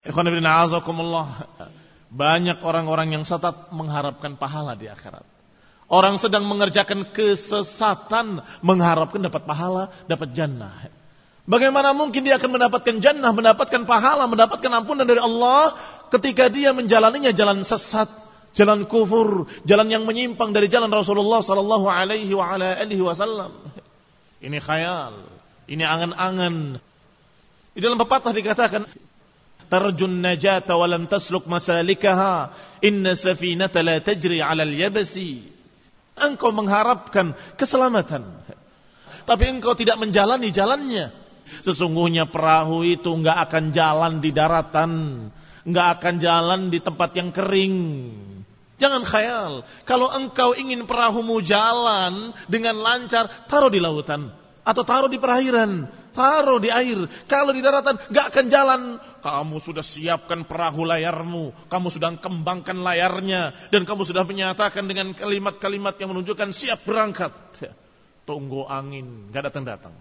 Ikhwan fillah azakumullah. Banyak orang-orang yang sesat mengharapkan pahala di akhirat. Orang sedang mengerjakan kesesatan mengharapkan dapat pahala, dapat jannah. Bagaimana mungkin dia akan mendapatkan jannah, mendapatkan pahala, mendapatkan ampunan dari Allah ketika dia menjalaninya jalan sesat, jalan kufur, jalan yang menyimpang dari jalan Rasulullah sallallahu alaihi wasallam. Ini khayal, ini angan-angan. Di dalam pepatah dikatakan, tarjun najata wa lam tasluk masalikaha, inna safinata la tajri 'ala al-yabasi. Engkau mengharapkan keselamatan, tapi engkau tidak menjalani jalannya. Sesungguhnya perahu itu enggak akan jalan di daratan, enggak akan jalan di tempat yang kering. Jangan khayal. Kalau engkau ingin perahumu jalan dengan lancar, taruh di lautan atau taruh di perairan, taruh di air. Kalau di daratan enggak akan jalan. Kamu sudah siapkan perahu layarmu, kamu sudah kembangkan layarnya, dan kamu sudah menyatakan dengan kalimat-kalimat yang menunjukkan siap berangkat. Tunggu angin, enggak datang-datang.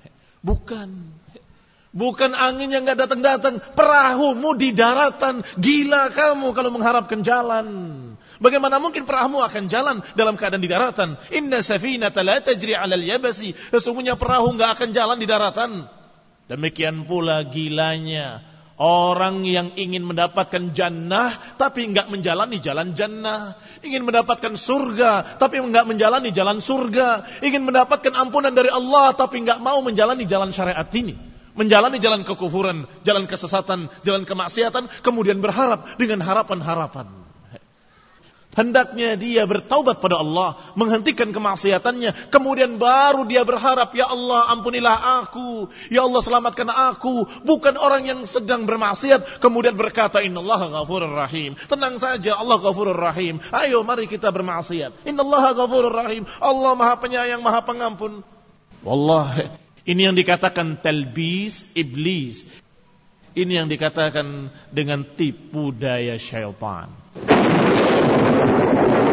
Bukan angin yang enggak datang-datang, perahumu di daratan. Gila kamu kalau mengharapkan jalan. Bagaimana mungkin perahumu akan jalan dalam keadaan di daratan? Inna safinata la tajri 'alal yabasi. Sesungguhnya perahu enggak akan jalan di daratan. Demikian pula gilanya orang yang ingin mendapatkan jannah tapi enggak menjalani jalan jannah, ingin mendapatkan surga tapi enggak menjalani jalan surga, ingin mendapatkan ampunan dari Allah tapi enggak mau menjalani jalan syariat ini, menjalani jalan kekufuran, jalan kesesatan, jalan kemaksiatan, kemudian berharap dengan harapan-harapan. Hendaknya dia bertaubat pada Allah, menghentikan kemaksiatannya, kemudian baru dia berharap, ya Allah ampunilah aku, ya Allah selamatkan aku. Bukan orang yang sedang bermaksiat kemudian berkata innallaha ghafurur rahim. Tenang saja, Allah ghafurur rahim. Ayo mari kita bermaksiat. Innallaha ghafurur rahim. Allah Maha Penyayang, Maha Pengampun. Wallahi, ini yang dikatakan talbis iblis. Ini yang dikatakan dengan tipu daya syaitan.